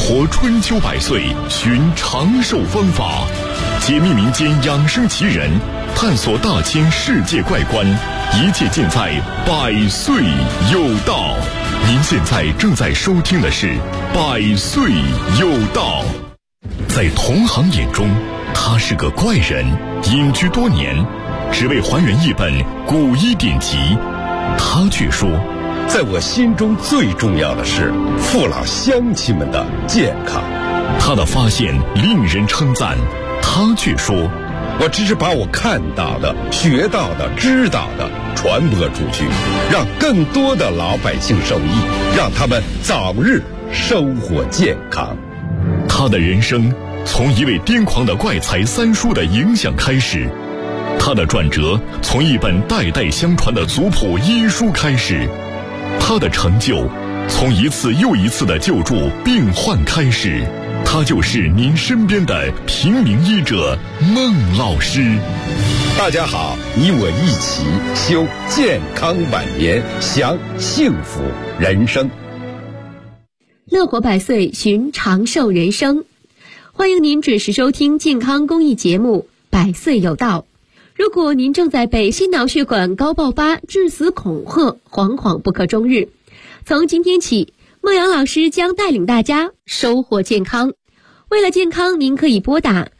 活春秋百岁，寻长寿方法，解密民间养生奇人，探索大千世界怪观，一切尽在百岁有道。您现在正在收听的是百岁有道。在同行眼中，他是个怪人，隐居多年，只为还原一本古医典籍。他却说， 在我心中最重要的是父老乡亲们的健康。 他的发现令人称赞，他却说， 我只是把我看到的、学到的、知道的传播出去，让更多的老百姓受益，让他们早日收获健康。 他的人生从一位癫狂的怪才三叔的影响开始，他的转折从一本代代相传的族谱医书开始，他的成就从一次又一次的救助病患开始。他就是您身边的平民医者孟老师。 大家好，你我一起修健康晚年，享幸福人生。 乐活百岁，寻长寿人生。欢迎您准时收听健康公益节目《百岁有道》。如果您正在被心脑血管高爆发、致死恐吓，惶惶不可终日，从今天起，孟阳老师将带领大家收获健康。为了健康，您可以拨打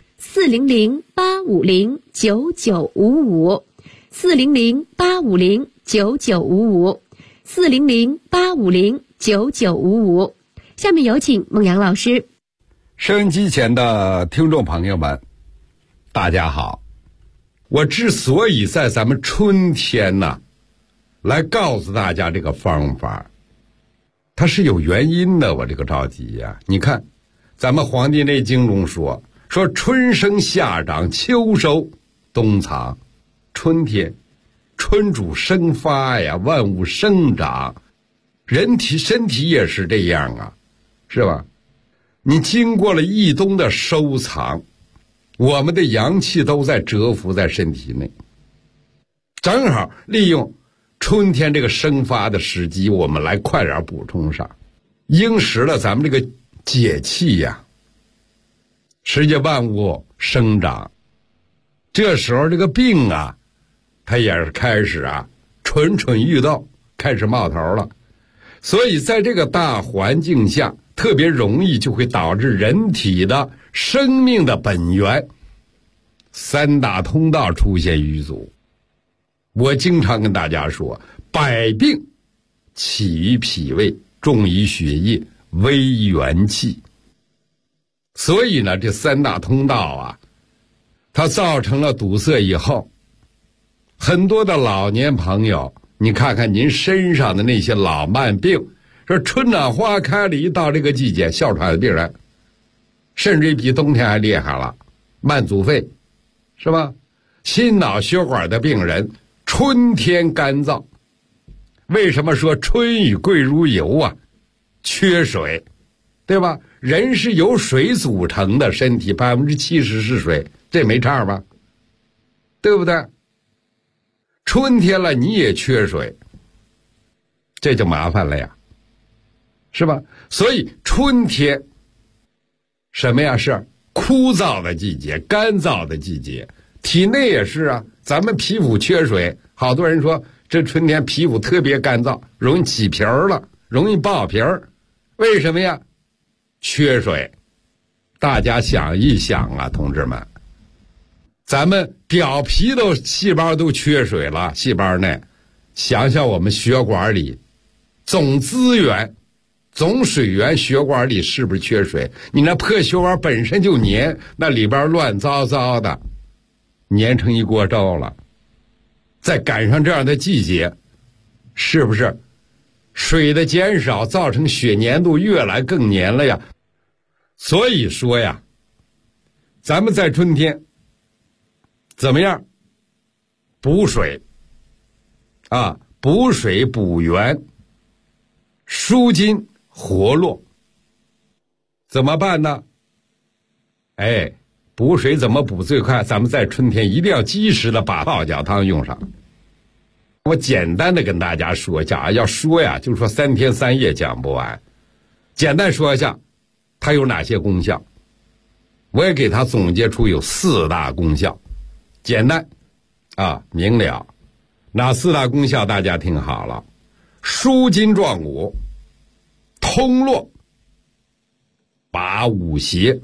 400-850-9955 400-850-9955 400-850-9955。下面有请孟阳老师。 收音机前的听众朋友们，大家好。我之所以在咱们春天呢，来告诉大家这个方法，它是有原因的。我这个着急呀，你看咱们《黄帝内经》中说春生夏长秋收冬藏。春天，春主生发呀，万物生长，身体也是这样啊，是吧？你经过了一冬的收藏，我们的阳气都在蛰伏在身体内，正好利用春天这个生发的时机，我们来快点补充上，应时了咱们这个解气呀，世界万物生长。这时候这个病啊，它也是开始蠢蠢欲动，开始冒头了。所以在这个大环境下，特别容易就会导致人体的生命的本源三大通道出现瘀阻。我经常跟大家说，百病起于脾胃，重于血液，危元气。所以呢，这三大通道它造成了堵塞以后，很多的老年朋友，你看看您身上的那些老慢病，说春暖花开了，一到这个季节，哮喘的病人甚至比冬天还厉害了，慢阻肺，是吧？心脑血管的病人，春天干燥。为什么说春雨贵如油缺水，对吧？人是由水组成的身体，70%是水，这没差吧？对不对？春天了你也缺水，这就麻烦了呀，是吧？所以春天什么呀？是枯燥的季节，干燥的季节。体内也是咱们皮肤缺水，好多人说这春天皮肤特别干燥，容易起皮儿了，容易爆皮儿。为什么呀？缺水。大家想一想同志们，咱们表皮细胞都缺水了，细胞内想想我们血管里总资源总水源，血管里是不是缺水？你那破血管本身就黏，那里边乱糟糟的，黏成一锅粥了。再赶上这样的季节，是不是水的减少造成血粘度越来更黏了呀？所以说呀，咱们在春天怎么样补水补水补元，舒筋活络。怎么办呢？补水怎么补最快？咱们在春天一定要及时的把泡脚汤用上。我简单的跟大家说一下要说呀，就说3天3夜讲不完。简单说一下， 它有哪些功效？我也给它总结出有4大功效，简单明了。哪4大功效大家听好了：舒筋壮骨、通络、拔五邪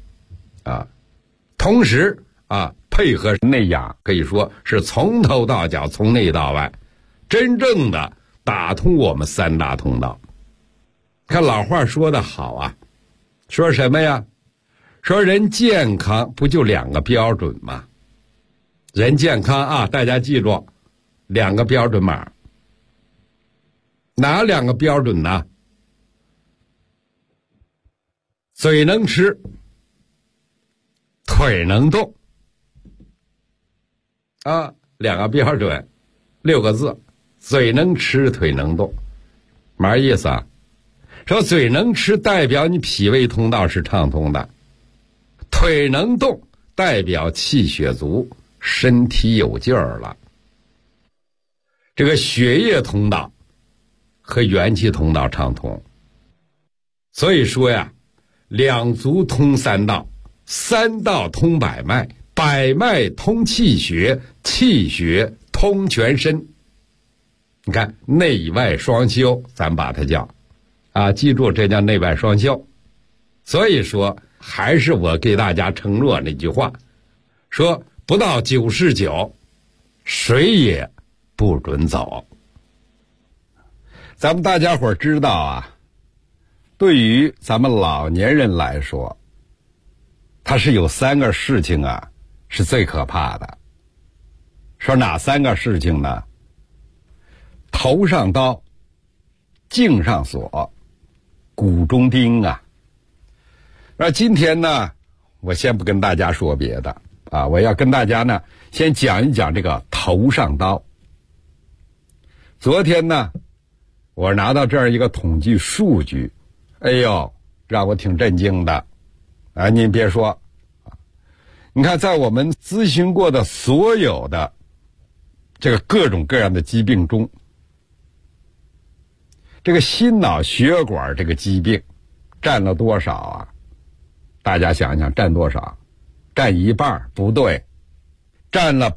同时配合内养，可以说是从头到脚，从内到外，真正的打通我们3大通道。看老话说得好说什么呀？说人健康不就2个标准吗？人健康大家记住2个标准码。哪2个标准呢？嘴能吃，腿能动2个标准，6个字，嘴能吃，腿能动。嘛意思说嘴能吃代表你脾胃通道是畅通的，腿能动代表气血足，身体有劲儿了。这个血液通道和元气通道畅通。所以说2足通3道，3道通百脉，百脉通气血，气血通全身。你看内外双修，咱把它叫记住这叫内外双修。所以说还是我给大家承诺那句话，说不到99谁也不准走。咱们大家伙知道对于咱们老年人来说，他是有3个事情是最可怕的。说哪3个事情呢？头上刀，颈上锁，骨中钉那今天呢，我先不跟大家说别的我要跟大家呢先讲一讲这个头上刀。昨天呢，我拿到这儿一个统计数据，让我挺震惊的您别说你看在我们咨询过的所有的这个各种各样的疾病中，这个心脑血管这个疾病占了多少大家想想占多少？占一半？不对，占了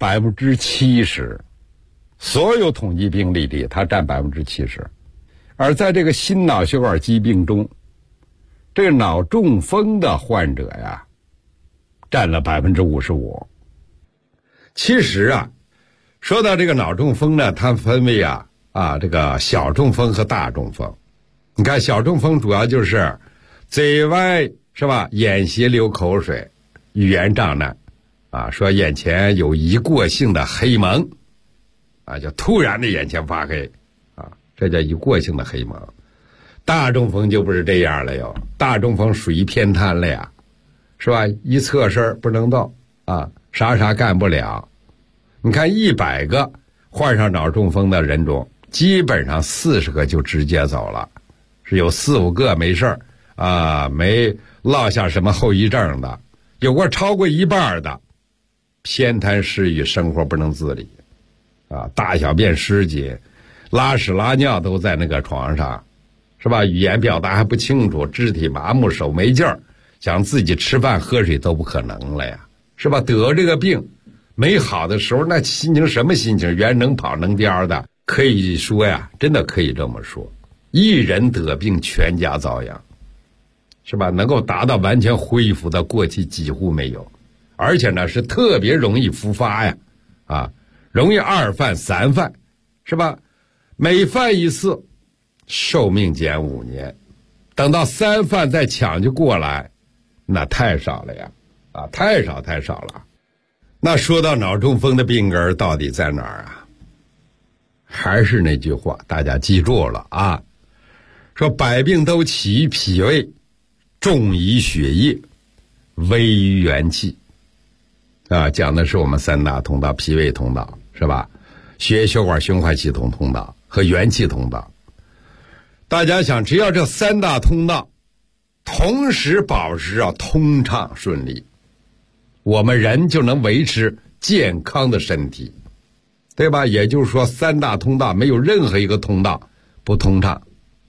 70%。所有统计病例里它占70%。而在这个心脑血管疾病中，这个脑中风的患者占了55%。其实说到这个脑中风呢，它分为这个小中风和大中风。你看小中风主要就是嘴歪是吧，眼斜流口水，语言障碍说眼前有一过性的黑蒙就突然的眼前发黑这叫一过性的黑蒙。大中风就不是这样了哟，大中风属于偏瘫了是吧？一侧身不能动啥干不了。你看100个患上脑中风的人中，基本上40个就直接走了，是有4-5个没事没落下什么后遗症的，有过超过一半的偏瘫失语，生活不能自理大小便失禁，拉屎拉尿都在那个床上是吧？语言表达还不清楚，肢体麻木，手没劲儿，想自己吃饭喝水都不可能了是吧？得这个病没好的时候，那心情什么心情？原能跑能颠的，可以说真的可以这么说，一人得病全家遭殃是吧？能够达到完全恢复的过期几乎没有，而且呢是特别容易复发容易2犯3犯是吧？每犯1次寿命减5年，等到3犯再抢救过来，那太少了太少了。那说到脑中风的病根到底在哪儿还是那句话，大家记住了说百病都起于脾胃，重于血液，微于元气讲的是我们3大通道，脾胃通道是吧？血液血管循环系统通道和元气通道。大家想，只要这3大通道同时保持通畅顺利，我们人就能维持健康的身体，对吧？也就是说3大通道没有任何一个通道不通畅。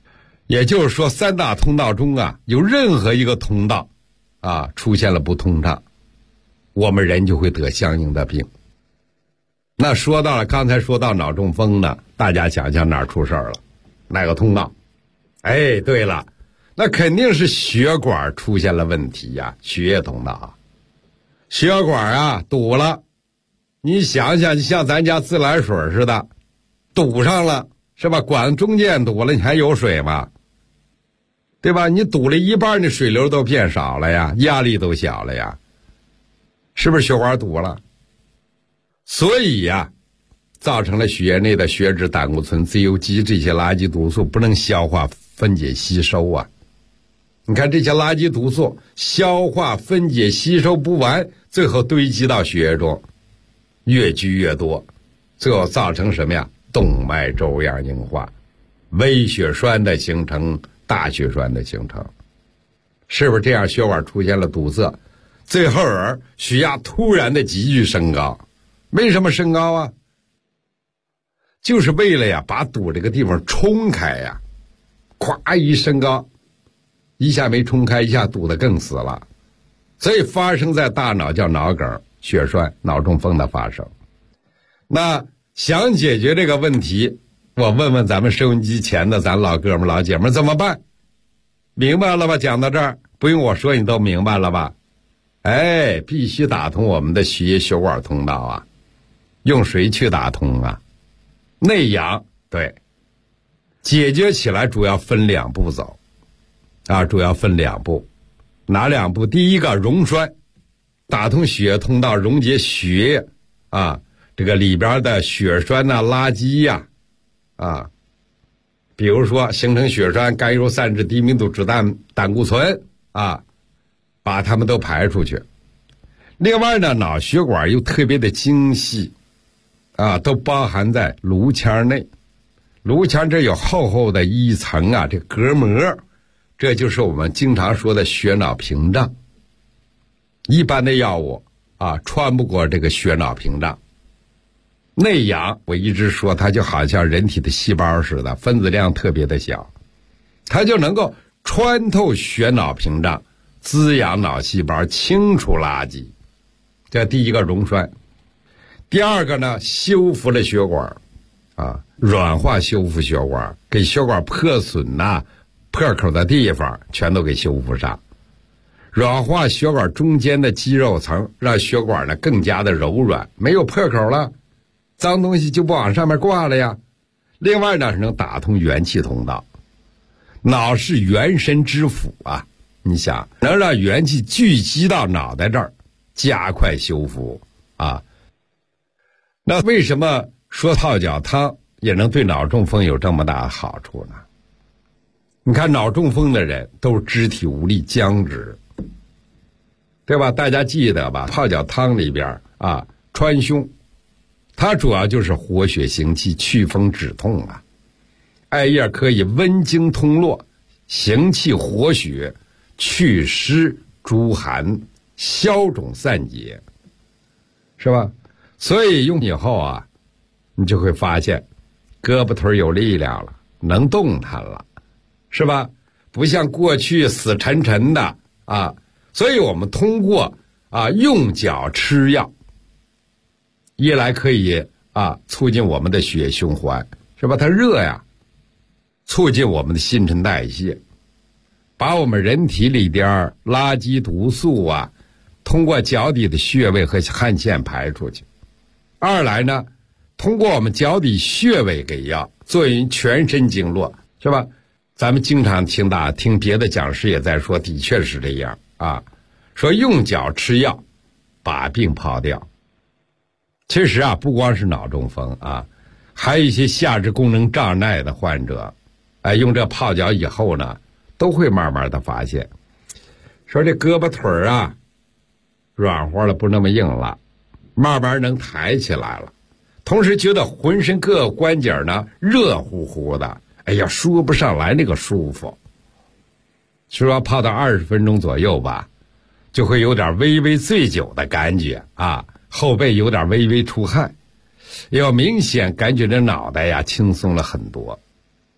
也就是说三大通道中啊，有任何一个通道啊出现了不通畅，我们人就会得相应的病。那说到了刚才说到脑中风呢，大家想想哪儿出事儿了？哪个通道？哎，对了，那肯定是血管出现了问题呀，血液通道啊，血管啊堵了。你想想，像咱家自来水似的，堵上了是吧？管中间堵了，你还有水吗？对吧？你堵了一半，你水流都变少了呀，压力都小了呀，是不是血管堵了？所以呀，造成了血液内的血脂、胆固醇、自由基这些垃圾毒素不能消化、分解、吸收啊。你看这些垃圾毒素消化、分解、吸收不完，最后堆积到血液中，越积越多，最后造成什么呀？动脉粥样硬化，微血栓的形成，大血栓的形成，是不是这样？血管出现了堵塞，最后血压突然的急剧升高。为什么升高啊？就是为了呀把堵这个地方冲开呀，咵一升高，一下没冲开，一下堵得更死了，所以发生在大脑叫脑梗、血栓、脑中风的发生。那想解决这个问题，我问问咱们收音机前的咱老哥们老姐们怎么办？明白了吧？讲到这儿不用我说你都明白了吧？哎，必须打通我们的血液血管通道啊。用谁去打通啊？内氧。对，解决起来主要分两步走啊，主要分两步。哪两步？第一个溶栓，打通血液通道，溶解血液啊这个里边的血栓呐、垃圾呀啊，比如说形成血栓、甘油三酯、低密度脂胆固醇啊，把它们都排出去。另外呢，脑血管又特别的精细啊，都包含在颅腔内。颅腔这有厚厚的一层啊，这隔膜，这就是我们经常说的血脑屏障。一般的药物啊，穿不过这个血脑屏障。内氧，我一直说它就好像人体的细胞似的，分子量特别的小，它就能够穿透血脑屏障，滋养脑细胞，清除垃圾。这第一个溶栓。第二个呢，修复了血管啊，软化修复血管，给血管破损呐、破口的地方全都给修复上，软化血管中间的肌肉层，让血管呢更加的柔软，没有破口了，脏东西就不往上面挂了呀。另外呢，是能打通元气通道。脑是元神之府啊，你想能让元气聚集到脑袋这儿，加快修复啊。那为什么说泡脚汤也能对脑中风有这么大的好处呢？你看脑中风的人都是肢体无力僵直，对吧？大家记得吧？泡脚汤里边啊，川芎，它主要就是活血行气、祛风止痛啊。艾叶可以温经通络、行气活血、祛湿诸寒、消肿散结，是吧？所以用以后啊，你就会发现胳膊腿有力量了，能动弹了，是吧？不像过去死沉沉的啊。所以我们通过啊用脚吃药，一来可以啊促进我们的血液循环，是吧？它热呀，促进我们的新陈代谢，把我们人体里边垃圾毒素啊通过脚底的穴位和汗腺排出去。二来呢，通过我们脚底穴位给药，作用全身经络，是吧？咱们经常听别的讲师也在说，的确是这样啊，说用脚吃药把病跑掉。其实啊，不光是脑中风啊，还有一些下肢功能障碍的患者，用这泡脚以后呢，都会慢慢的发现，说这胳膊腿啊软和了，不那么硬了，慢慢能抬起来了，同时觉得浑身各个关节呢热乎乎的，哎呀，说不上来那个舒服。是吧？泡到20分钟左右吧，就会有点微微醉酒的感觉啊，后背有点微微出汗，要明显感觉这脑袋呀轻松了很多。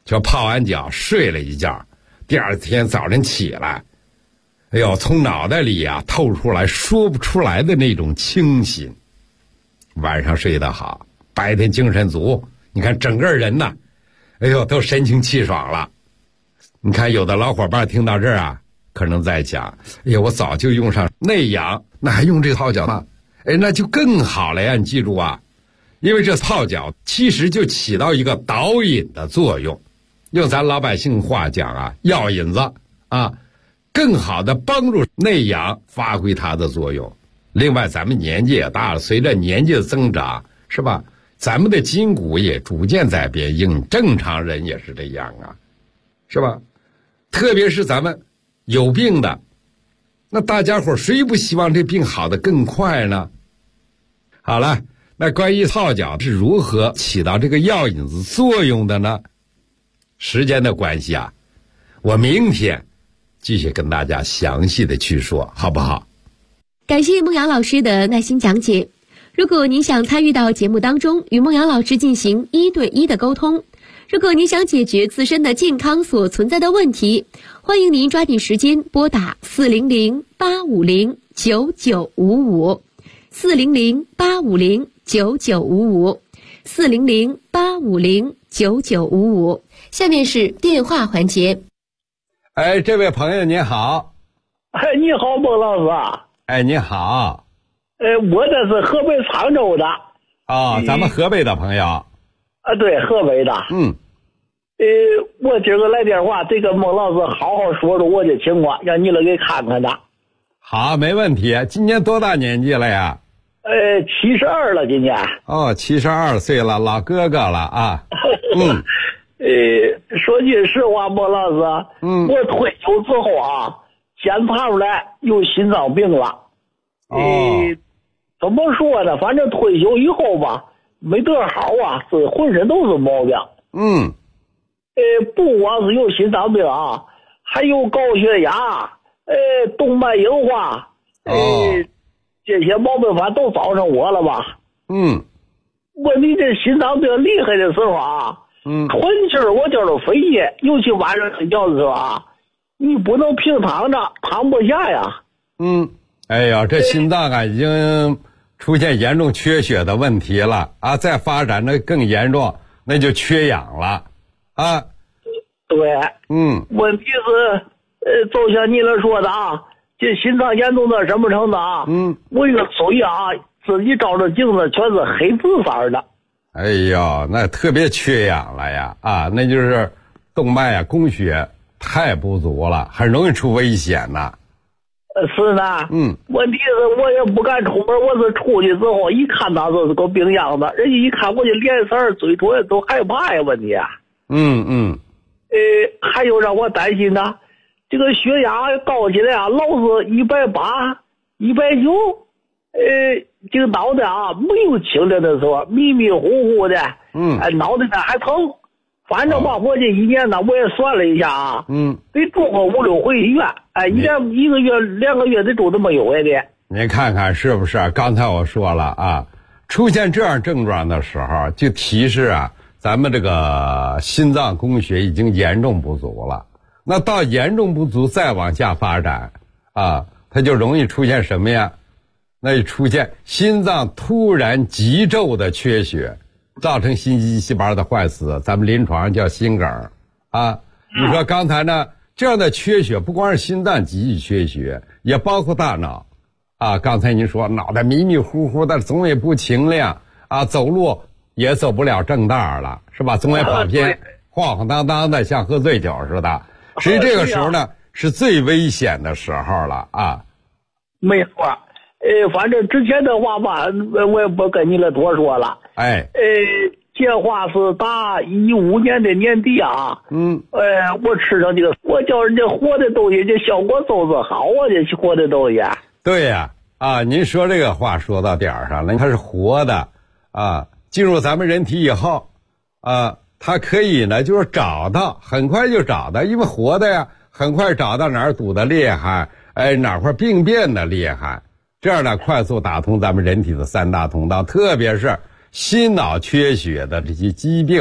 就泡完脚睡了一觉，第二天早晨起来，哎呦，从脑袋里啊透出来说不出来的那种清新。晚上睡得好，白天精神足，你看整个人呢，哎呦，都神清气爽了。你看有的老伙伴听到这儿啊，可能在讲，哎呀，我早就用上内养，那还用这泡脚呢？哎，那就更好了呀！你记住啊，因为这泡脚其实就起到一个导引的作用，用咱老百姓话讲啊，药引子啊，更好的帮助内养发挥它的作用。另外咱们年纪也大了，随着年纪的增长，是吧，咱们的筋骨也逐渐在变硬，正常人也是这样啊，是吧？特别是咱们有病的，那大家伙谁不希望这病好得更快呢？好了，那关于泡脚是如何起到这个药引子作用的呢？时间的关系啊，我明天继续跟大家详细的去说，好不好？ 感谢孟阳老师的耐心讲解。如果您想参与到节目当中，与孟阳老师进行1对1的沟通，如果您想解决自身的健康所存在的问题，欢迎您抓紧时间拨打400-850-9955 400-850-9955 400-850-9955。下面是电话环节。 哎，这位朋友您好。 哎，你好，孟老师。 哎，你好。 我这是河北沧州的。 哦，咱们河北的朋友。 啊，对，河北的。我今儿个来电话，这个孟老师好好说说我的情况，让你来给看看的。 好，没问题。今年多大年纪了呀 ？72了，今年。 哦，72岁了，老哥哥了啊。 说句实话，孟老师，我退休之后啊，检查出来有心脏病了。怎么说呢？反正退休以后吧，没得好啊，是浑身都是毛病。不光是有心脏病啊，还有高血压，动脉硬化，这些毛病反正都找上我了吧。问题这心脏病厉害的时候啊，喘气儿我叫着费劲，尤其晚上睡觉的时候啊，你不能平躺着，躺不下呀。 哎呀，这心脏啊已经出现严重缺血的问题了啊！再发展的更严重，那就缺氧了啊。 对，问题是，就像你那说的啊，这心脏严重到什么程度啊？我一个嘴啊，自己照着镜子全是黑紫色的。 哎呦，那特别缺氧了呀啊！那就是动脉啊供血太不足了，很容易出危险呐。 是呢，问题是我也不敢出门，我是出去之后一看他就是个病样子，人家一看我就脸色嘴唇都害怕呀，问题啊。还有让我担心的，这个血压高起来啊，老是180、190，这个脑袋啊没有清凉的时候，迷迷糊糊的，脑袋呢还疼。反正吧，我这一年呢，我也算了一下啊，得住个5、6回医院，一个月、2个月得住这么有的。 您看看是不是？刚才我说了啊，出现这样症状的时候，就提示啊，咱们这个心脏供血已经严重不足了。那到严重不足再往下发展啊，它就容易出现什么呀？那就出现心脏突然急骤的缺血。造成心肌细胞的坏死，咱们临床叫心梗啊。你说刚才呢，这样的缺血不光是心脏急剧缺血，也包括大脑啊。刚才您说脑袋迷迷糊糊的，总也不清亮啊，走路也走不了正道了，是吧？总也跑偏，晃晃荡荡的，像喝醉酒似的。实际这个时候呢，是最危险的时候了啊。 没错。反正之前的话吧，我也不跟你了多说了。这话是打15年的年底啊。我吃上这个，我叫人家活的东西，这效果都是好啊，这活的东西。 对呀，您说这个话说到点儿上了，它是活的啊，进入咱们人体以后啊，它可以呢，就是找到，很快就找到，因为活的呀，很快找到哪儿堵得厉害，哪块病变的厉害。这样呢，快速打通咱们人体的3大通道，特别是心脑缺血的这些疾病，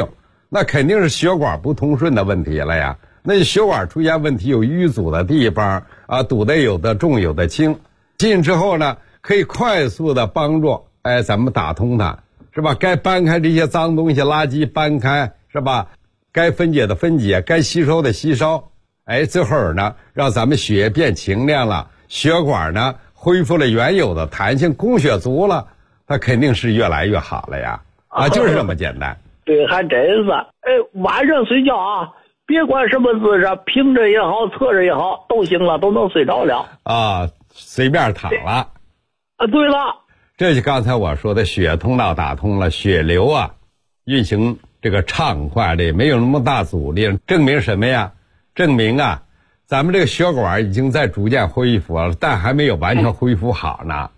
那肯定是血管不通顺的问题了呀。那血管出现问题，有淤阻的地方啊，堵得有的重有的轻，进之后呢，可以快速的帮助咱们打通它，是吧？该搬开这些脏东西垃圾搬开，是吧？该分解的分解，该吸收的吸收，最后呢，让咱们血液变清亮了，血管呢恢复了原有的弹性，供血足了，它肯定是越来越好了呀。就是这么简单。 对，还真是。晚上睡觉啊，别管什么姿势，平着也好，侧着也好，都行了，都能睡着了。 随便躺了。 对了， 这就刚才我说的血通道打通了，血流啊运行这个畅快的，没有那么大阻力，证明什么呀？证明啊，咱们这个血管已经在逐渐恢复了，但还没有完全恢复好呢。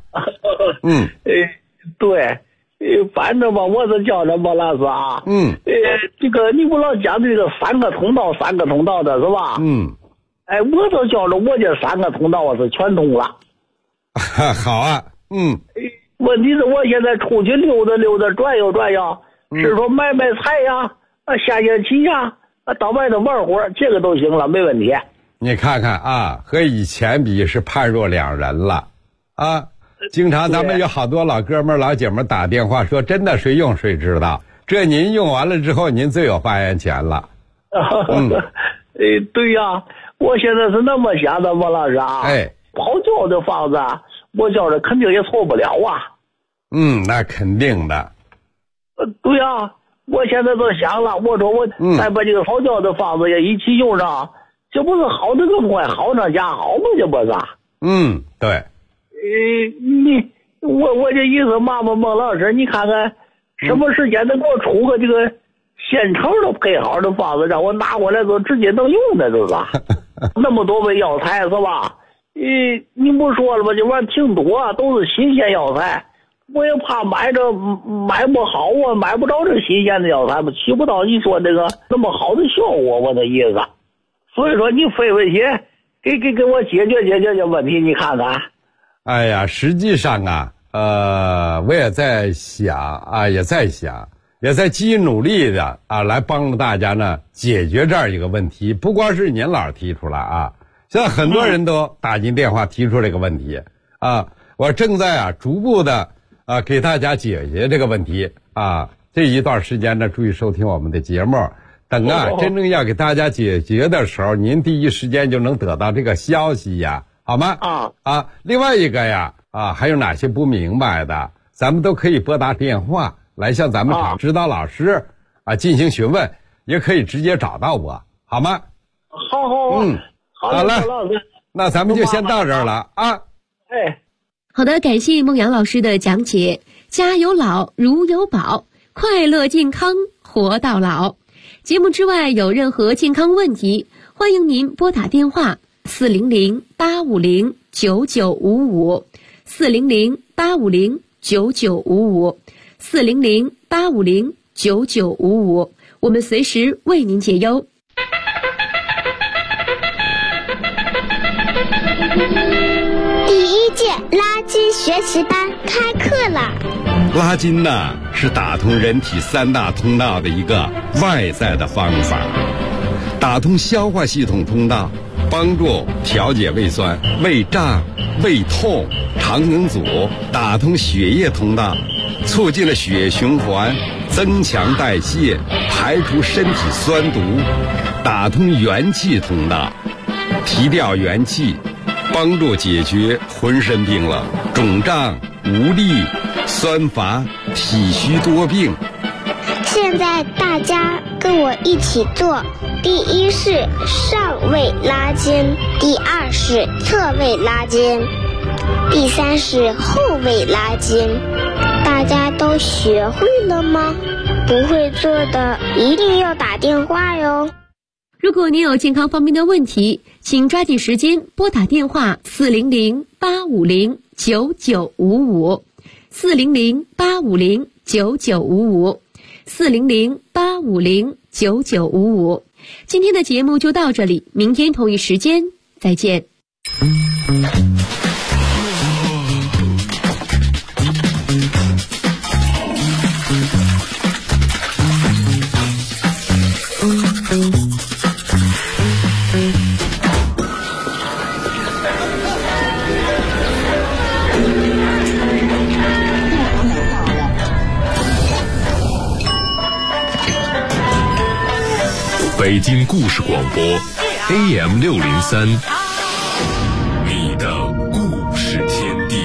对。反正吧，我是叫着莫老师啊。这个你不老讲这个三个通道的是吧？我都叫着我这3个通道我是全通了。 好啊。 问题是我现在出去溜达转悠，是说买菜呀，下棋呀，到外头玩会儿，这个都行了，没问题。 你看看啊，和以前比是判若两人了啊。经常咱们有好多老哥们老姐们打电话说，真的谁用谁知道，这您用完了之后您最有发言权了。 对呀，我现在是那么想的，莫老师啊。泡脚的方子我觉着肯定也错不了啊。 那肯定的。 对呀，我现在都想了，我说我再把这个泡脚的方子也一起用上，这不是好的更快，好上加好吗？这不是？ 对。 我这意思嘛，孟老师，你看看什么时间能给我出个这个现成的配好的方子，让我拿过来就直接能用的，是吧？那么多味药材是吧？你不说了吧？这玩意挺多，都是新鲜药材，我也怕买不好啊，买不着这个新鲜的药材，起不到你说这个那么好的效果，我的意思。所以说你费些给我解决这问题，你看看。 实际上啊，我也在想，也在积极努力的来帮助大家呢解决这样一个问题。不光是您老师提出来啊，现在很多人都打进电话提出这个问题我正在逐步的给大家解决这个问题这一段时间呢，注意收听我们的节目。等真正要给大家解决的时候，您第一时间就能得到这个消息呀。好吗？另外一个呀，还有哪些不明白的，咱们都可以拨打电话来向咱们指导老师进行询问，也可以直接找到我，好吗？ 好， 好了，那咱们就先到这儿了好的，感谢孟阳老师的讲解。家有老，如有宝，快乐健康活到老。节目之外有任何健康问题，欢迎您拨打电话400-850-9955 400-850-9955 400-850-9955，我们随时为您解忧。 第1届拉筋学习班开课了。 拉筋呢，是打通人体3大通道的一个外在的方法，打通消化系统通道，帮助调节胃酸、胃胀、胃痛、肠梗阻，打通血液通道，促进了血液循环，增强代谢，排除身体酸毒，打通元气通道，提调元气，帮助解决浑身冰冷、肿胀、无力、酸乏、体虚多病。 现在大家跟我一起做，第1是上位拉筋，第2是侧位拉筋，第3是后位拉筋。大家都学会了吗？不会做的一定要打电话哟。 如果您有健康方面的问题，请抓紧时间拨打电话400-850-9955 400-850-9955 400-850-9955。今天的节目就到这里，明天同一时间再见。 北京故事广播 AM603， 你的故事天地。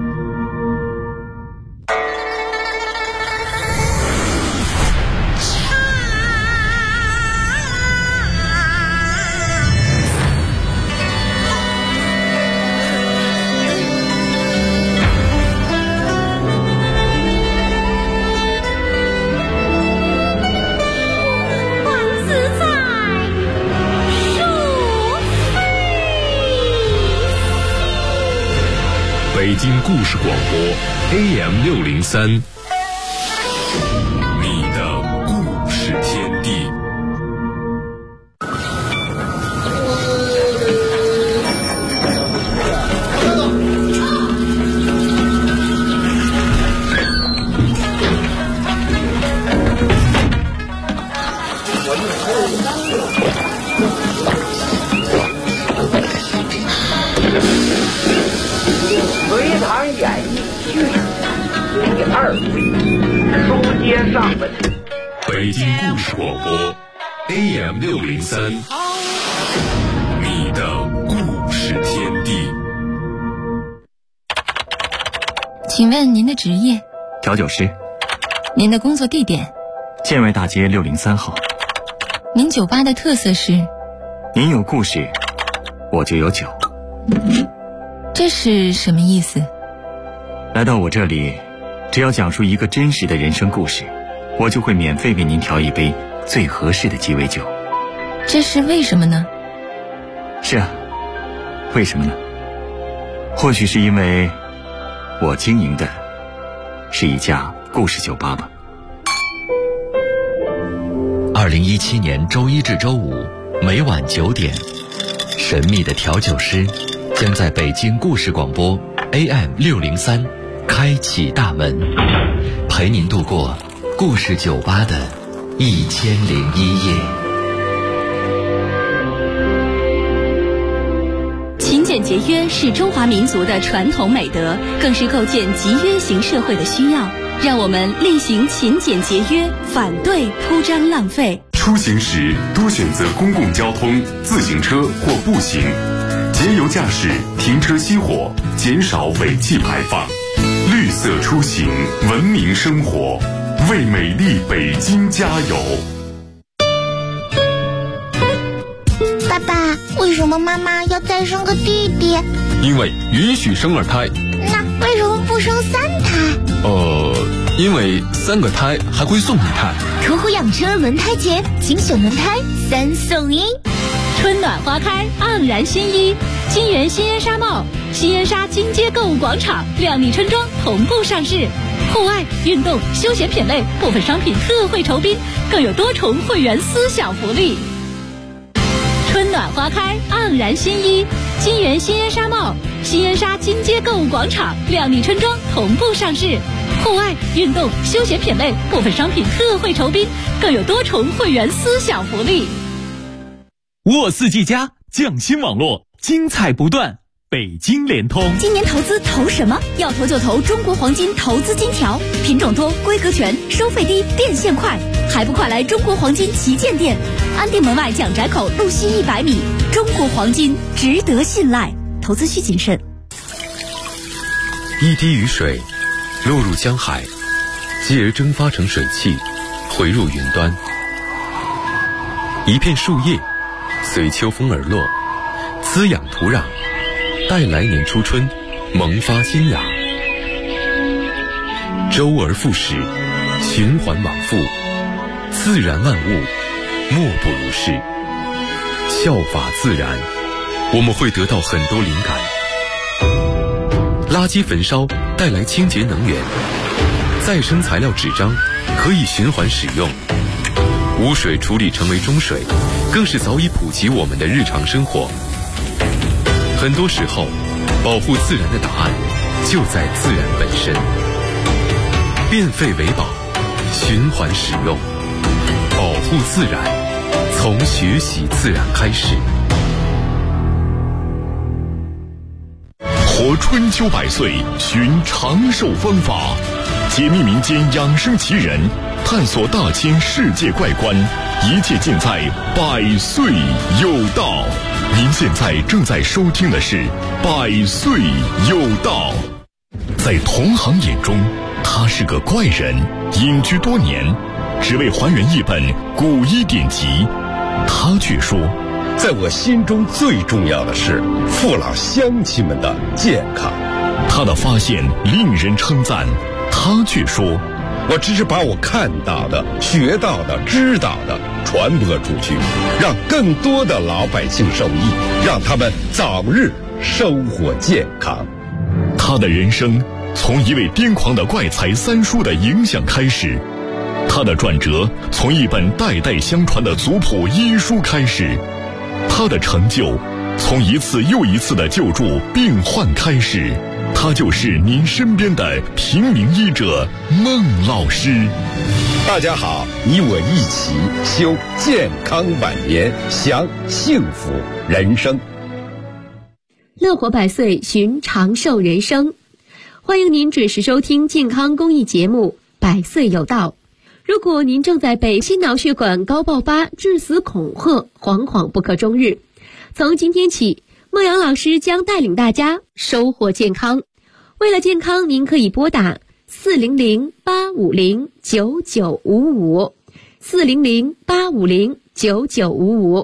北京故事广播 AM603， 你的故事天地。 隋唐演义序第2回，书接上文。 北京故事广播 AM603， 你的故事天地。 请问您的职业？ 调酒师。 您的工作地点？ 建外大街603号。 您酒吧的特色是？ 您有故事，我就有酒。 这是什么意思？ 来到我这里，只要讲述一个真实的人生故事，我就会免费为您调一杯最合适的鸡尾酒。 这是为什么呢？ 是啊，为什么呢？或许是因为我经营的是一家故事酒吧吧。 2017年周一至周五每晚9点，神秘的调酒师将在北京故事广播 AM603 开启大门，陪您度过故事酒吧的1001夜。 勤俭节约是中华民族的传统美德，更是构建集约型社会的需要。让我们厉行勤俭节约，反对铺张浪费。 出行时多选择公共交通、自行车或步行，节油驾驶，停车熄火，减少尾气排放。绿色出行，文明生活，为美丽北京加油！ 爸爸，为什么妈妈要再生个弟弟？ 因为允许生2胎。 那为什么不生3胎？ 因为3个胎还会送1胎。 途虎养车轮胎节，精选轮胎3送1。 春暖花开，盎然新衣。金源新烟纱帽、新烟纱金街购物广场、靓丽春装同步上市。户外、运动、休闲品类部分商品特惠酬宾，更有多重会员思享福利。春暖花开，盎然新衣。金源新烟纱帽、新烟纱金街购物广场、靓丽春装同步上市。户外、运动、休闲品类部分商品特惠酬宾，更有多重会员思享福利。 沃四 G 加匠心网络，精彩不断。北京联通， 今年投资投什么？要投就投中国黄金投资金条，品种多，规格全，收费低，变现快，还不快来中国黄金旗舰店，安定门外蒋宅口路西100米。中国黄金值得信赖，投资需谨慎。 一滴雨水落入江海，继而蒸发成水汽，回入云端。一片树叶随秋风而落，滋养土壤，待来年初春萌发新芽。周而复始，循环往复，自然万物莫不如是。效法自然，我们会得到很多灵感。垃圾焚烧带来清洁能源，再生材料纸张可以循环使用，污水处理成为中水，更是早已普及我们的日常生活。很多时候，保护自然的答案就在自然本身。变废为宝，循环使用，保护自然， 从学习自然开始。 活春秋百岁，寻长寿方法，解密民间养生奇人，探索大千世界怪观，一切尽在百岁有道。您现在正在收听的是百岁有道。在同行眼中，他是个怪人，隐居多年，只为还原一本古医典籍。他却说， 在我心中最重要的是父老乡亲们的健康。 他的发现令人称赞，他却说， 我只是把我看到的、学到的、知道的传播出去，让更多的老百姓受益，让他们早日收获健康。 他的人生从一位癫狂的怪才三叔的影响开始，他的转折从一本代代相传的族谱医书开始，他的成就从一次又一次的救助病患开始。他就是您身边的平民医者孟老师。 大家好，你我一起修健康晚年，享幸福人生。 乐活百岁，寻长寿人生。欢迎您准时收听健康公益节目《百岁有道》。如果您正在被心脑血管高爆发致死恐吓，惶惶不可终日，从今天起，孟阳老师将带领大家收获健康。为了健康，您可以拨打400-850-9955 400-850-9955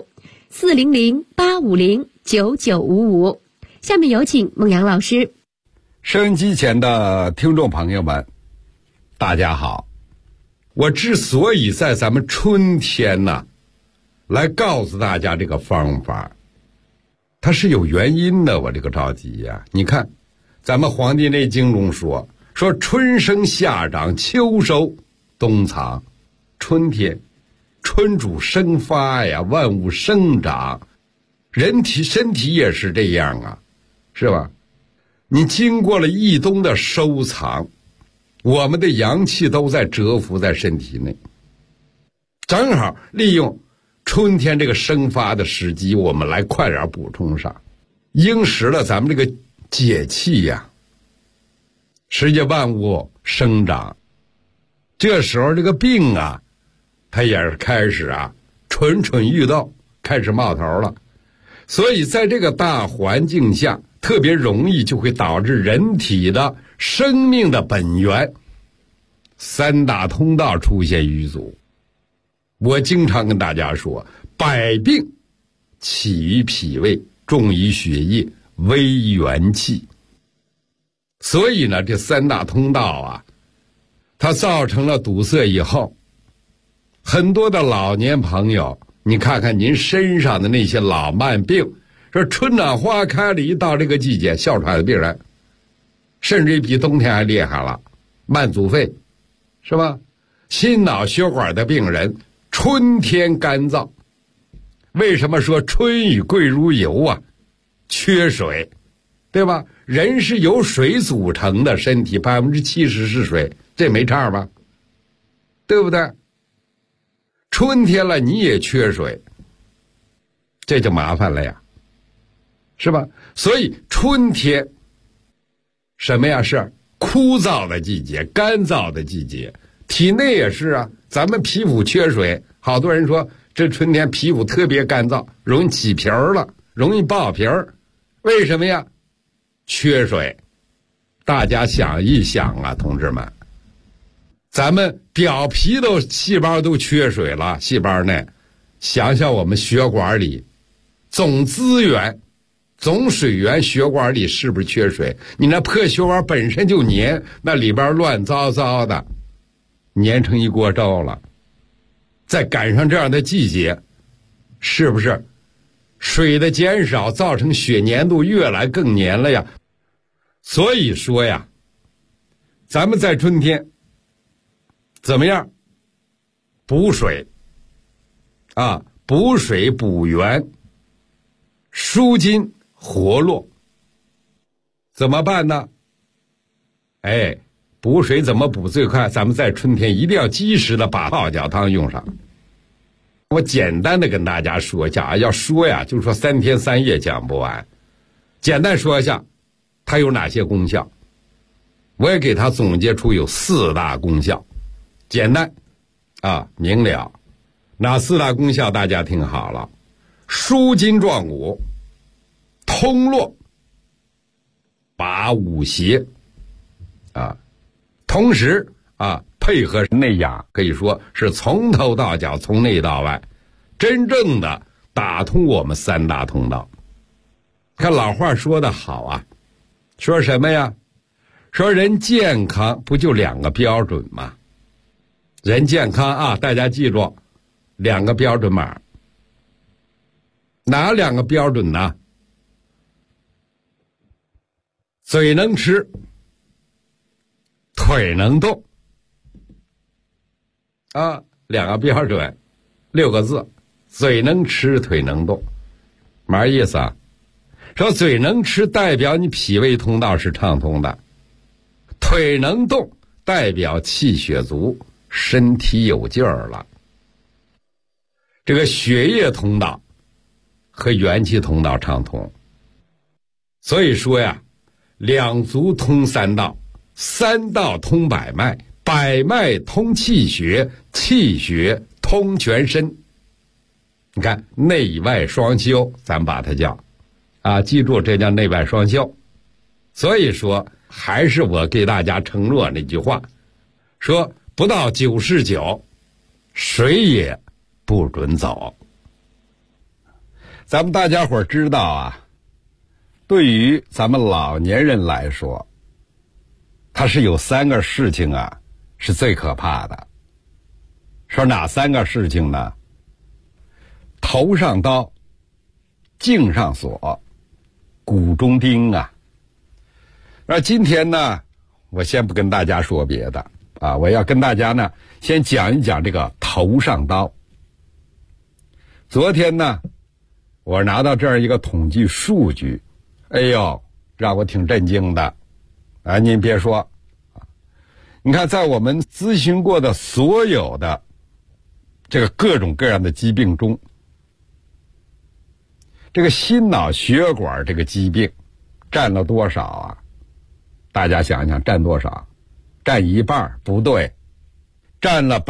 400-850-9955。下面有请孟阳老师。 收音机前的听众朋友们，大家好。我之所以在咱们春天呢，来告诉大家这个方法，它是有原因的。我这个着急呀，你看，咱们《黄帝内经》中说春生夏长秋收冬藏。春天，春主生发呀，万物生长，身体也是这样啊，是吧？你经过了一冬的收藏，我们的阳气都在蛰伏在身体内，正好利用春天这个生发的时机，我们来快点补充上，应时了咱们这个解气呀，世界万物生长。这时候这个病啊，它也是开始蠢蠢欲动，开始冒头了。所以在这个大环境下，特别容易就会导致人体的生命的本源三大通道出现淤阻。我经常跟大家说，百病起于脾胃，重于血液，微元气。所以呢，这三大通道它造成了堵塞以后，很多的老年朋友，你看看您身上的那些老慢病，说春暖花开了，一到这个季节，哮喘的病人甚至比冬天还厉害了，慢阻肺，是吧？心脑血管的病人，春天干燥。为什么说春雨贵如油缺水，对吧？人是由水组成的，身体70%是水，这没差吧？对不对？春天了你也缺水，这就麻烦了呀，是吧？所以春天什么呀？是枯燥的季节，干燥的季节。体内也是咱们皮肤缺水，好多人说这春天皮肤特别干燥，容易起皮儿了，容易爆皮儿。为什么呀？缺水。大家想一想同志们，咱们表皮细胞都缺水了，细胞内，想想我们血管里总资源、总水源，血管里是不是缺水？你那破血管本身就黏，那里边乱糟糟的，黏成一锅粥了。再赶上这样的季节，是不是水的减少造成血粘度越来更黏了呀？所以说呀，咱们在春天怎么样补水补水补元，舒筋活络，怎么办呢？补水怎么补最快？咱们在春天一定要及时的把泡脚汤用上。 我简单的跟大家说一下啊，要说呀，就说3天3夜讲不完。简单说一下，它有哪些功效？我也给它总结出有4大功效，简单啊明了。哪4大功效？大家听好了：舒筋壮骨、通络、拔五邪啊，同时啊配合内养，可以说是从头到脚，从内到外，真正的打通我们3大通道。看老话说得好啊，说什么呀？说人健康不就2个标准吗？人健康啊，大家记住2个标准码。哪2个标准呢？嘴能吃，腿能动啊，2个标准，6个字，嘴能吃，腿能动。嘛意思啊？说嘴能吃代表你脾胃通道是畅通的，腿能动代表气血足，身体有劲儿了。这个血液通道和元气通道畅通。所以说呀，2足通3道，3道通百脉，百脉通气血，气血通全身。你看内外双修，咱把它叫啊，记住这叫内外双修。所以说还是我给大家承诺那句话，说不到99谁也不准走。咱们大家伙知道啊，对于咱们老年人来说，它是有3个事情啊是最可怕的。说哪3个事情呢？头上刀，颈上锁，骨中钉啊。那今天呢，我先不跟大家说别的啊，我要跟大家呢先讲一讲这个头上刀。昨天呢，我拿到这样一个统计数据，哎呦，让我挺震惊的啊！您别说，你看在我们咨询过的所有的这个各种各样的疾病中，这个心脑血管这个疾病占了多少啊？大家想一想，占多少？占一半？不对，占了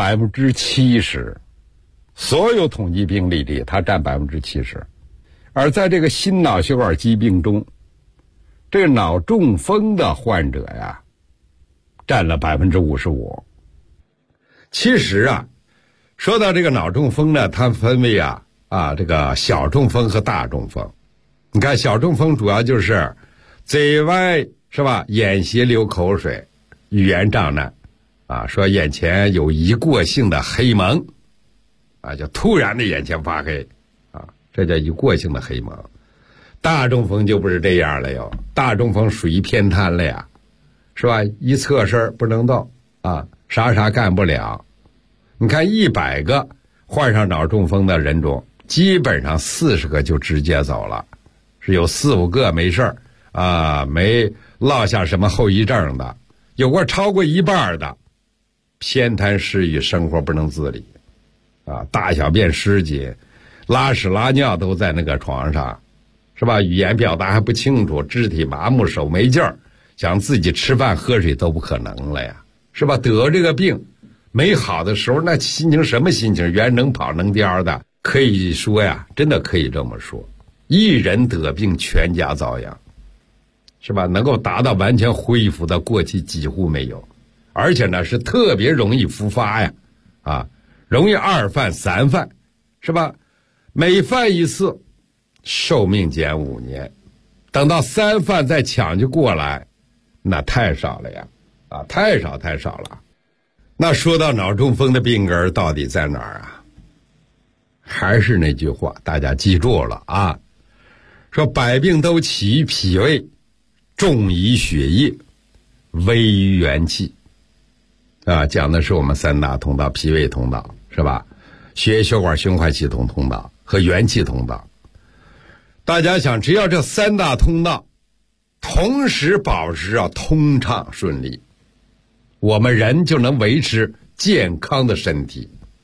70%。所有统计病例里，它占70%。而在这个心脑血管疾病中，这个脑中风的患者呀，占了55%。其实啊，说到这个脑中风呢，它分为这个小中风和大中风。你看小中风主要就是嘴歪是吧，眼斜流口水，语言障碍啊，说眼前有一过性的黑蒙啊，就突然的眼前发黑啊，这叫一过性的黑蒙。大中风就不是这样了哟，大中风属于偏瘫了呀，是吧？一侧身不能动啊，啥干不了。你看100个患上脑中风的人中，基本上40个就直接走了，是有4、5个没事儿啊，没落下什么后遗症的，有过超过一半的偏瘫失语，生活不能自理啊，大小便失禁，拉屎拉尿都在那个床上，是吧？语言表达还不清楚，肢体麻木，手没劲儿，想自己吃饭喝水都不可能了呀，是吧？得这个病没好的时候，那心情什么心情？原能跑能颠的，可以说呀，真的可以这么说，一人得病全家遭殃，是吧？能够达到完全恢复的过去几乎没有，而且呢是特别容易复发呀，啊，容易2犯3犯，是吧？每犯一次寿命减5年，等到3犯再抢救过来，那太少了呀，啊，太少了。那说到脑中风的病根到底在哪儿啊？还是那句话，大家记住了啊，说百病都起于脾胃，重于血液，微于元气啊，讲的是我们3大通道，脾胃通道是吧？血液血管循环系统通道和元气通道。大家想，只要这3大通道同时保持通畅顺利，我们人就能维持健康的身体。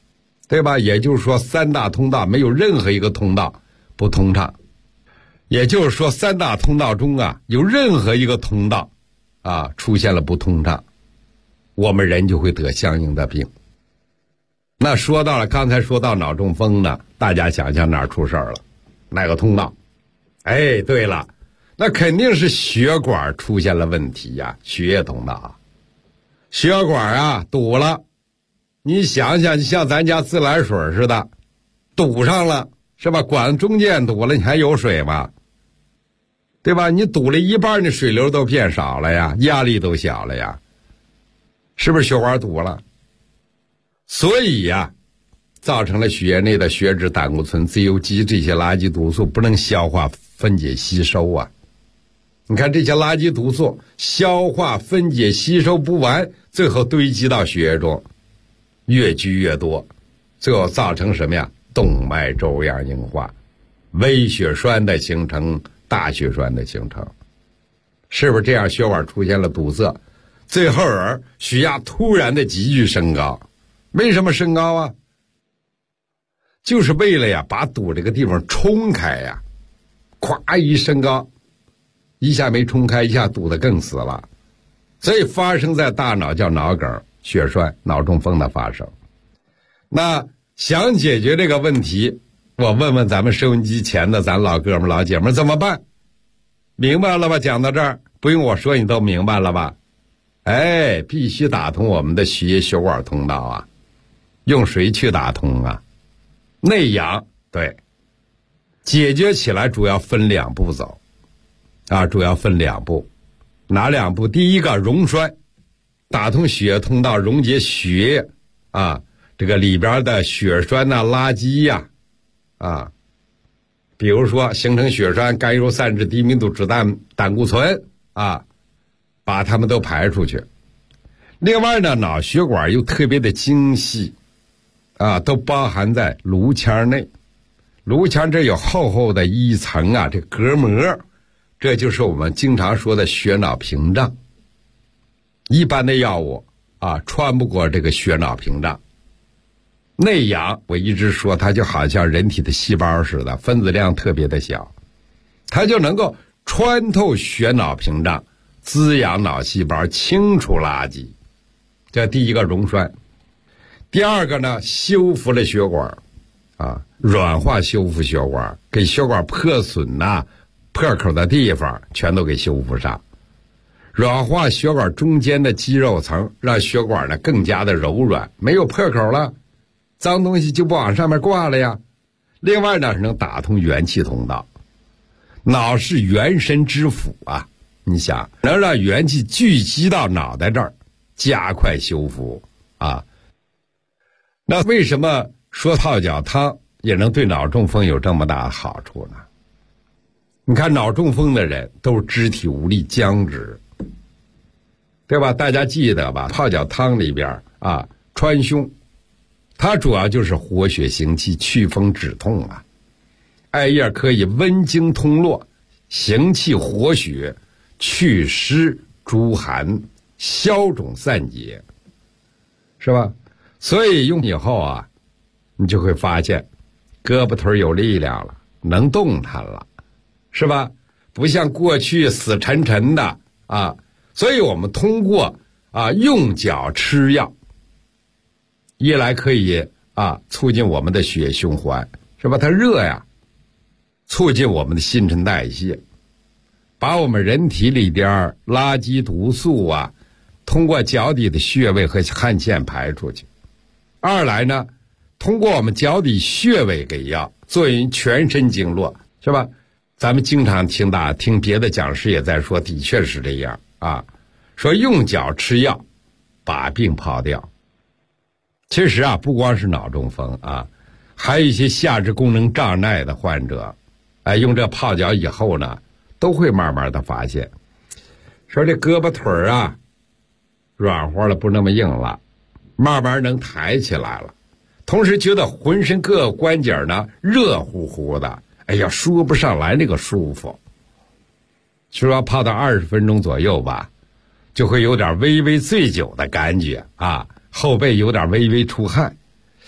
对吧？也就是说三大通道没有任何一个通道不通畅，也就是说三大通道中啊有任何一个通道啊出现了不通畅，我们人就会得相应的病。那说到了刚才说到脑中风呢，大家想想哪儿出事儿了？哪个通道？哎，对了，那肯定是血管出现了问题呀，血液通道，血管啊堵了。你想想，像咱家自来水似的，堵上了是吧？管中间堵了，你还有水吗？对吧？你堵了一半，你水流都变少了呀，压力都小了呀，是不是血管堵了？所以呀，造成了血液内的血脂、胆固醇、自由基这些垃圾毒素不能消化、分解、吸收啊。你看这些垃圾毒素消化、分解、吸收不完，最后堆积到血液中，越积越多，最后造成什么呀？动脉粥样硬化，微血栓的形成，大血栓的形成，是不是这样？血管出现了堵塞，最后血压突然的急剧升高。为什么升高啊？就是为了呀把堵这个地方冲开呀，咵一升高，一下没冲开，一下堵得更死了，所以发生在大脑叫脑梗、血栓、脑中风的发生。那想解决这个问题，我问问咱们收音机前的咱老哥们老姐们怎么办？明白了吧？讲到这儿不用我说你都明白了吧？哎，必须打通我们的血液血管通道啊。用谁去打通啊？内养，对，解决起来主要分两步走啊，主要分两步。哪两步？第一个溶栓，打通血液通道，溶解血液啊这个里边的血栓呐、垃圾呀啊，比如说形成血栓、甘油三酯、低密度脂胆固醇啊，把它们都排出去。另外呢，脑血管又特别的精细啊，都包含在颅腔内。颅腔这有厚厚的一层啊，这隔膜，这就是我们经常说的血脑屏障。一般的药物啊，穿不过这个血脑屏障。内氧，我一直说它就好像人体的细胞似的，分子量特别的小，它就能够穿透血脑屏障，滋养脑细胞，清除垃圾。这第一个溶栓。第二个呢，修复了血管啊，软化修复血管，给血管破损呐、破口的地方全都给修复上，软化血管中间的肌肉层，让血管呢更加的柔软，没有破口了，脏东西就不往上面挂了呀。另外呢，能打通元气通道。脑是元神之府啊，你想能让元气聚集到脑袋这儿，加快修复啊。那为什么说泡脚汤也能对脑中风有这么大的好处呢？你看脑中风的人都是肢体无力僵直，对吧？大家记得吧？泡脚汤里边啊，川芎，它主要就是活血行气、祛风止痛啊。艾叶可以温经通络、行气活血、祛湿诸寒、消肿散结，是吧？所以用以后啊，你就会发现胳膊腿有力量了，能动弹了，是吧？不像过去死沉沉的啊。所以我们通过啊用脚吃药，一来可以啊促进我们的血液循环，是吧？它热呀，促进我们的新陈代谢，把我们人体里边垃圾毒素啊通过脚底的穴位和汗腺排出去。二来呢，通过我们脚底穴位给药，作用于全身经络，是吧？咱们经常听别的讲师也在说，的确是这样啊，说用脚吃药把病跑掉。其实啊，不光是脑中风啊，还有一些下肢功能障碍的患者，用这泡脚以后呢，都会慢慢的发现，说这胳膊腿啊软和了，不那么硬了，慢慢能抬起来了，同时觉得浑身各个关节呢热乎乎的，哎呀，说不上来那个舒服。说泡到20分钟左右吧，就会有点微微醉酒的感觉啊，后背有点微微出汗。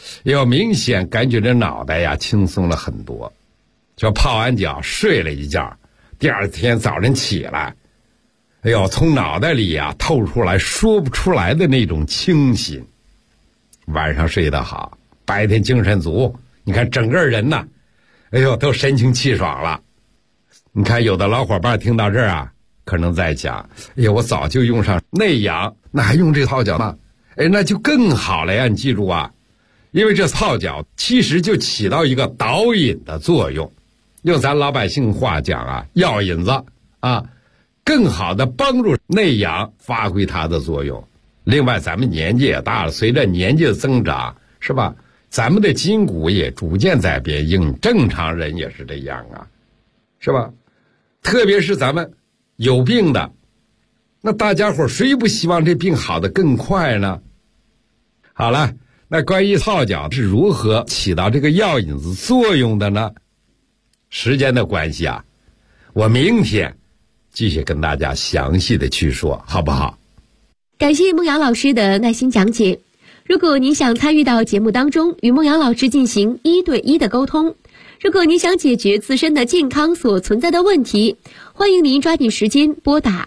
要明显感觉这脑袋呀轻松了很多，就泡完脚睡了一觉，第二天早晨起来，哎呦，从脑袋里呀透出来说不出来的那种清新。晚上睡得好，白天精神足，你看整个人呐，哎呦，都神清气爽了。你看有的老伙伴听到这儿啊，可能在想，哎呀，我早就用上内养，那还用这泡脚吗？哎，那就更好了呀！你记住啊，因为这泡脚其实就起到一个导引的作用，用咱老百姓话讲啊，药引子啊，更好的帮助内养发挥它的作用。另外咱们年纪也大了，随着年纪的增长，是吧，咱们的筋骨也逐渐在变硬，正常人也是这样啊，是吧？特别是咱们有病的，那大家伙谁不希望这病好得更快呢？好了，那关于泡脚是如何起到这个药引子作用的呢？时间的关系啊，我明天继续跟大家详细的去说，好不好？ 感谢孟阳老师的耐心讲解。如果您想参与到节目当中，与孟阳老师进行1对1的沟通，如果您想解决自身的健康所存在的问题，欢迎您抓紧时间拨打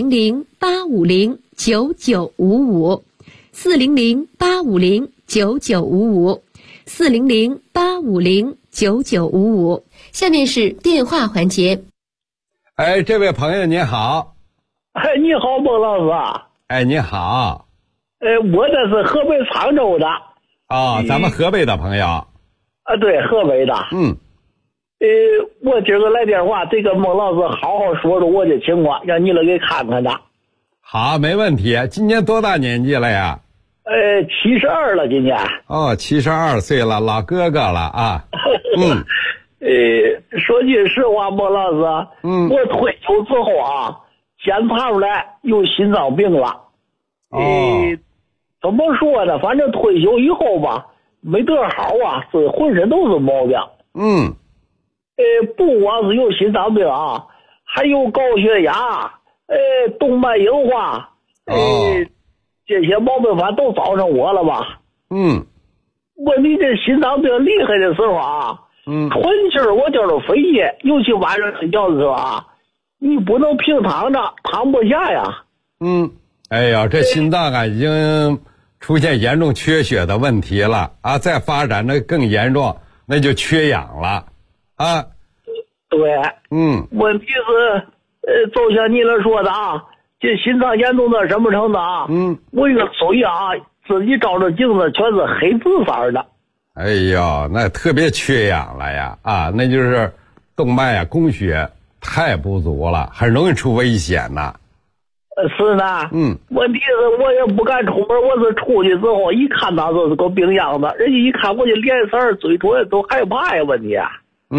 400-850-9955 400-850-9955 400-850-9955。下面是电话环节。 哎，这位朋友您好。 哎，你好，孟老师。 哎，你好。 我这是河北沧州的。 哦，咱们河北的朋友。 啊，对，河北的。我今儿个来电话，这个孟老师好好说说我的情况，让你来给看看的。 好，没问题。今年多大年纪了呀 ？72了，今年。 哦，72岁了，老哥哥了啊。 说句实话，孟老师，我退休之后啊，检查出来有心脏病了。怎么说呢？反正退休以后吧，没得好啊，是浑身都是毛病。不光是有心脏病啊，还有高血压，动脉硬化，这些毛病反正都找上我了吧。问题这心脏病厉害的时候啊，喘气儿我叫他费劲，尤其晚上睡觉的时候啊，你不能平躺着，躺不下呀。 哎呀，这心脏啊已经出现严重缺血的问题了啊！再发展的更严重，那就缺氧了啊。 对，问题是，就像你那说的啊，这心脏严重到什么程度啊？我一个嘴啊，自己照着镜子全是黑紫色的。 哎呦，那特别缺氧了呀啊！那就是动脉啊供血太不足了，很容易出危险呐。 是呢，问题是我也不敢出门，我是出去之后一看他就是个病样子，人家一看我就脸色嘴唇都害怕呀，问题啊。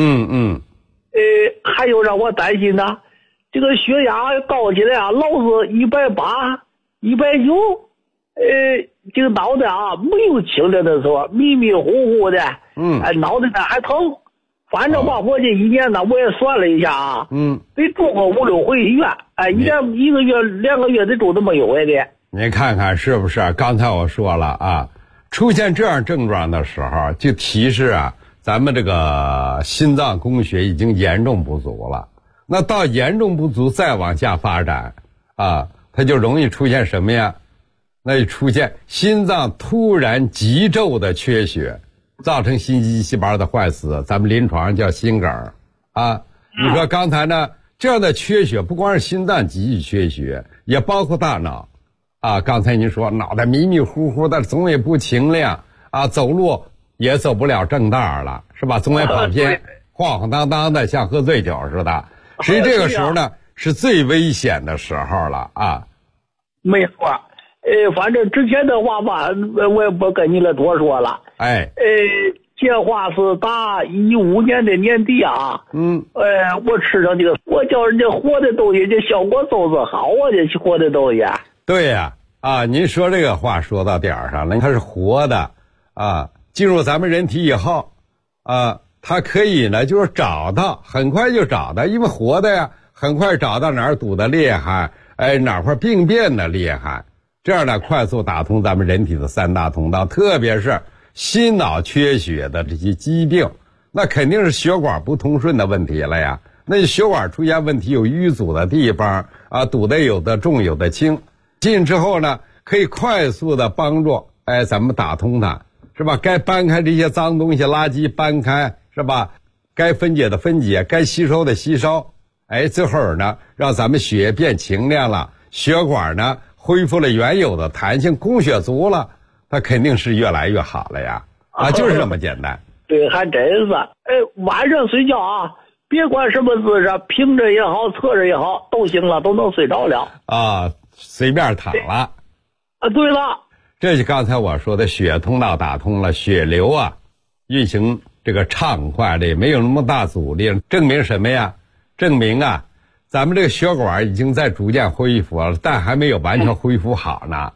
还有让我担心的，这个血压高起来啊，老是180、190，这个脑袋啊没有清着的时候，迷迷糊糊的，脑袋还疼。反正吧，我这一年呢，我也算了一下啊，得住个5、6回医院，一个月、2个月得住这么1回的。 您看看是不是？刚才我说了啊，出现这样症状的时候，就提示啊，咱们这个心脏供血已经严重不足了。那到严重不足再往下发展啊，它就容易出现什么呀？那就出现心脏突然急骤的缺血。造成心肌细胞的坏死，咱们临床上叫心梗啊。你说刚才呢，这样的缺血不光是心脏急剧缺血，也包括大脑啊。刚才您说脑袋迷迷糊糊的，总也不清亮啊，走路也走不了正道了，是吧？总也跑偏，晃晃荡荡的，像喝醉酒似的。实际这个时候呢，是最危险的时候了啊。 没错。反正之前的话吧，我也不跟你来多说了。这话是打15年的年底啊。我吃上这个，我叫人家活的东西，这效果都是好啊，这活的东西。 对呀，您说这个话说到点儿上了，它是活的啊，进入咱们人体以后啊，它可以呢，就是找到，很快就找到，因为活的呀，很快找到哪儿堵得厉害，哪块病变的厉害。这样呢，快速打通咱们人体的3大通道，特别是心脑缺血的这些疾病，那肯定是血管不通顺的问题了呀。那血管出现问题，有淤阻的地方啊，堵得有的重有的轻，进之后呢，可以快速的帮助咱们打通它，是吧？该搬开这些脏东西垃圾搬开，是吧？该分解的分解，该吸收的吸收，最后呢，让咱们血液变清亮了，血管呢恢复了原有的弹性，供血足了，它肯定是越来越好了呀。就是这么简单。 对，还真是。晚上睡觉啊，别管什么姿势，平着也好，侧着也好，都行了，都能睡着了。 随便躺了。 对了， 这就刚才我说的，血通道打通了，血流运行这个畅快的，也没有那么大阻力，证明什么呀？证明咱们这个血管已经在逐渐恢复了，但还没有完全恢复好呢。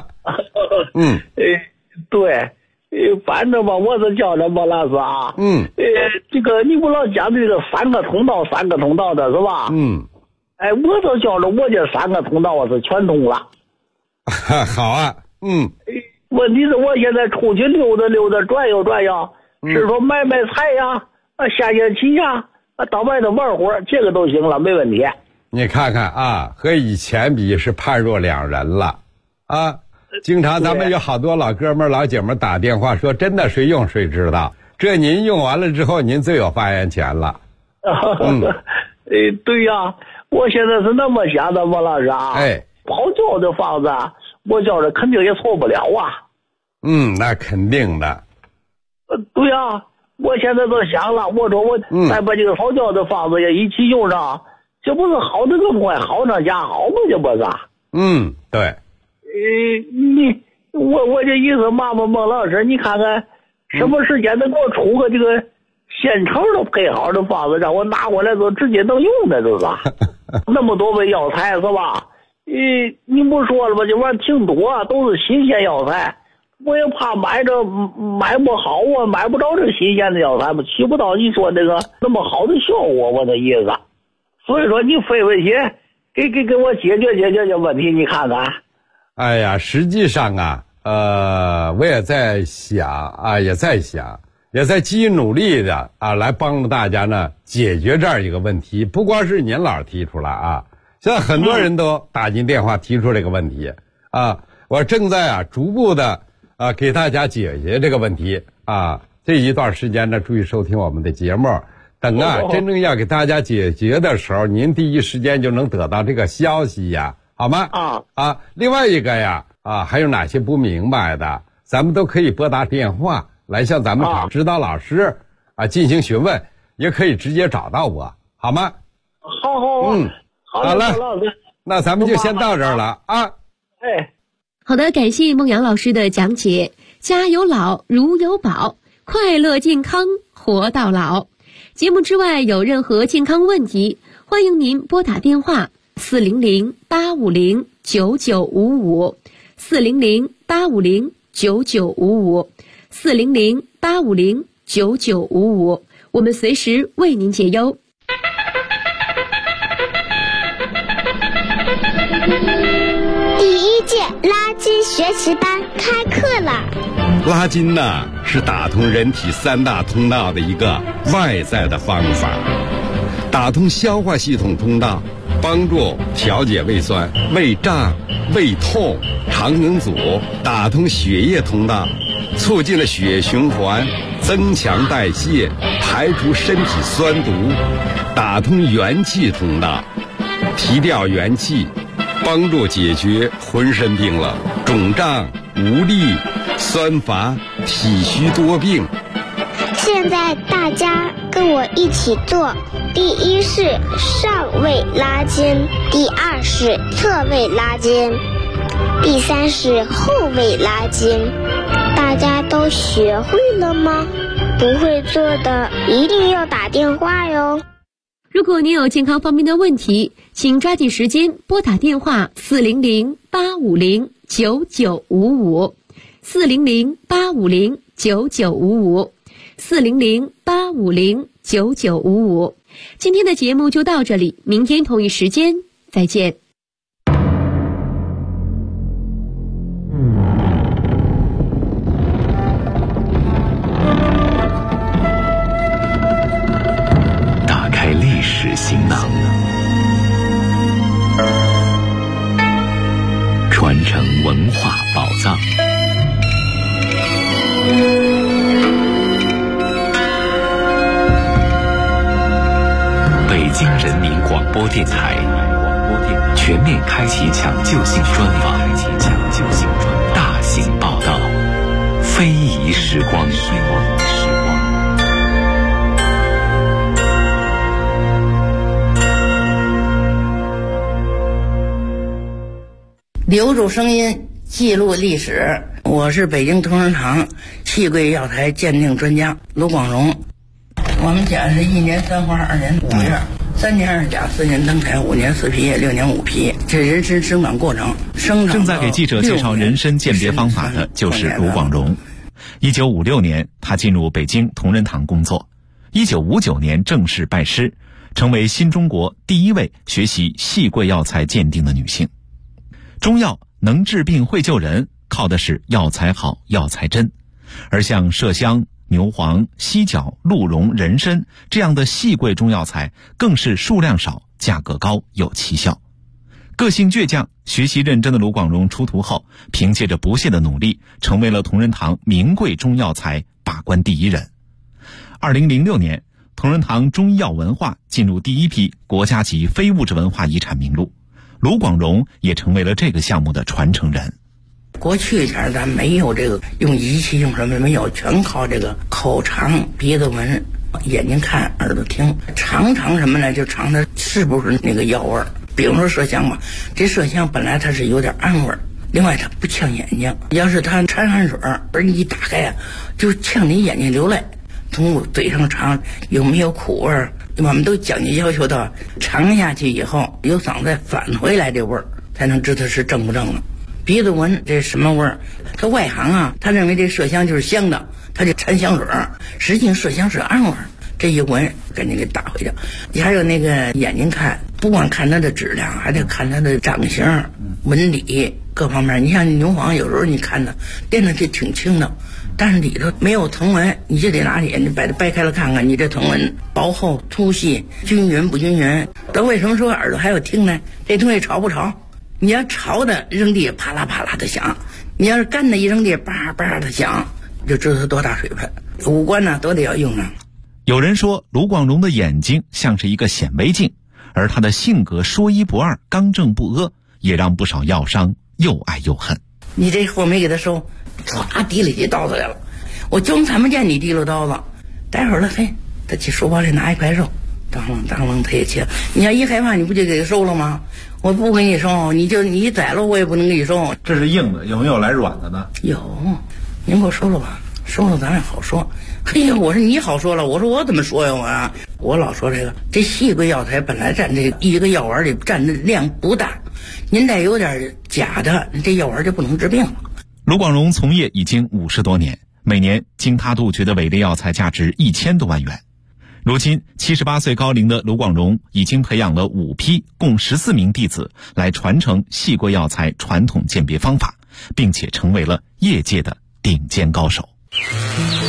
对。反正吧，我是叫着莫老师啊。这个你不老讲这个三个通道的是吧？我都叫着我这3个通道我是全通了。 好啊。 问题是我现在出去溜达转悠，是说买菜呀，下棋呀，到外头玩会儿，这个都行了，没问题。 你看看和以前比是判若两人了经常咱们有好多老哥们老姐们打电话说，真的谁用谁知道，这您用完了之后您最有发言权了。 对呀，我现在是那么想的，莫老师泡脚的方子我觉着肯定也错不了那肯定的。 对呀，我现在都想了，我说我再把这个泡脚的方子也一起用上，这不是好得更快，好上加好吗？这不是对。 我这意思嘛，孟老师，你看看什么时间能给我出个这个现成的配好的方子，让我拿过来就直接能用的，是吧？那么多味药材是吧？你不说了吧，这玩意儿挺多，都是新鲜药材，我也怕买不好买不着这新鲜的药材嘛，起不到你说那个那么好的效果，我的意思。所以说你费心给我解决这问题，你看看。 实际上我也在想也在积极努力的来帮助大家呢解决这样一个问题。不光是您老提出来现在很多人都打进电话提出这个问题我正在逐步的给大家解决这个问题这一段时间呢，注意收听我们的节目。等真正要给大家解决的时候，您第一时间就能得到这个消息呀。好吗？另外一个呀，还有哪些不明白的，咱们都可以拨打电话来向咱们指导老师进行询问，也可以直接找到我，好吗？好了，那咱们就先到这儿了好的，感谢孟阳老师的讲解。家有老，如有宝，快乐健康活到老。节目之外有任何健康问题，欢迎您拨打电话400-850-9955 400-850-9955 400-850-9955，我们随时为您解忧。 第1届拉筋学习班开课了。 拉筋呢，是打通人体3大通道的一个外在的方法，打通消化系统通道，帮助调节胃酸、胃胀、胃痛、肠梗阻，打通血液通道，促进了血液循环，增强代谢，排除身体酸毒，打通元气通道，提调元气，帮助解决浑身病了、肿胀、无力、酸乏、体虚多病。 现在大家跟我一起做。第1是上位拉筋，第2是侧位拉筋，第3是后位拉筋。大家都学会了吗？不会做的一定要打电话哟。 如果您有健康方面的问题，请抓紧时间拨打电话400-850-9955 400-850-9955 400-850-9955。今天的节目就到这里，明天同一时间再见。 行囊，传承文化宝藏。北京人民广播电台全面开启抢救性专访，大型报道，非遗时光。 留住声音，记录历史。我是北京同仁堂细桂药材鉴定专家卢广荣。我们家是1年3花2年5月，3年2甲4年登台5年4批6年5批，这人参生长过程。 正在给记者介绍人参鉴别方法的就是卢广荣。1956年，他进入北京同仁堂工作。1959年正式拜师，成为新中国第1位学习细桂药材鉴定的女性。中药能治病会救人，靠的是药材好药材真，而像麝香、牛黄、犀角、鹿茸、人参这样的细桂中药材更是数量少、价格高、有奇效。个性倔强、学习认真的卢广荣出徒后，凭借着不懈的努力，成为了同仁堂名贵中药材把关第1人。2006年，同仁堂中医药文化进入第1批国家级非物质文化遗产名录，卢广荣也成为了这个项目的传承人。 过去前咱没有这个用仪器用什么没有，全靠这个口尝、鼻子闻、眼睛看、耳朵听，尝什么呢？就尝它是不是那个药味儿。比如说麝香吧，这麝香本来它是有点暗味儿，另外它不呛眼睛，要是它掺汗水而你一打开啊，就呛你眼睛流泪。从嘴上尝有没有苦味儿，我们都讲究要求到尝下去以后有嗓子返回来这味儿，才能知道是正不正了。鼻子闻这什么味儿？他外行啊，他认为这麝香就是香的，他就掺香水，实际上麝香是暗味儿。这一闻赶紧给打回去。你还有那个眼睛看，不光看它的质量，还得看它的长形、纹理各方面。你像牛黄，有时候你看它掂着就挺轻的，但是里头没有藤纹，你就得拿眼睛把它掰开了看看，你这藤纹薄厚、粗细、均匀不均匀。但为什么说耳朵还有听呢？这东西潮不潮？你要潮的扔地啪啦啪啦的响，你要是干的一扔地叭叭的响，就知道它多大水分。五官呢都得要用上。 有人说卢广荣的眼睛像是一个显微镜，而他的性格说一不二、刚正不阿，也让不少药商又爱又恨。 你这货没给他收，唰提里起刀子来了，我就看不见你提溜刀子。待会儿了，嘿，他去书包里拿一块肉，当啷他也切。你要一害怕，你不就给他收了吗？我不给你收，你宰了我也不能给你收。 这是硬的，有没有来软的呢？ 有，您给我收了吧，收了咱也好说。嘿呀，我说你好说了，我说我怎么说呀我老说这细桂药材本来占这一个药丸里占的量不大，您再有点假的，这药丸就不能治病了。 卢广荣从业已经50多年，每年经他杜绝的伪劣药材价值1000多万元。如今78岁高龄的卢广荣已经培养了5批共14名弟子来传承细桂药材传统鉴别方法，并且成为了业界的顶尖高手。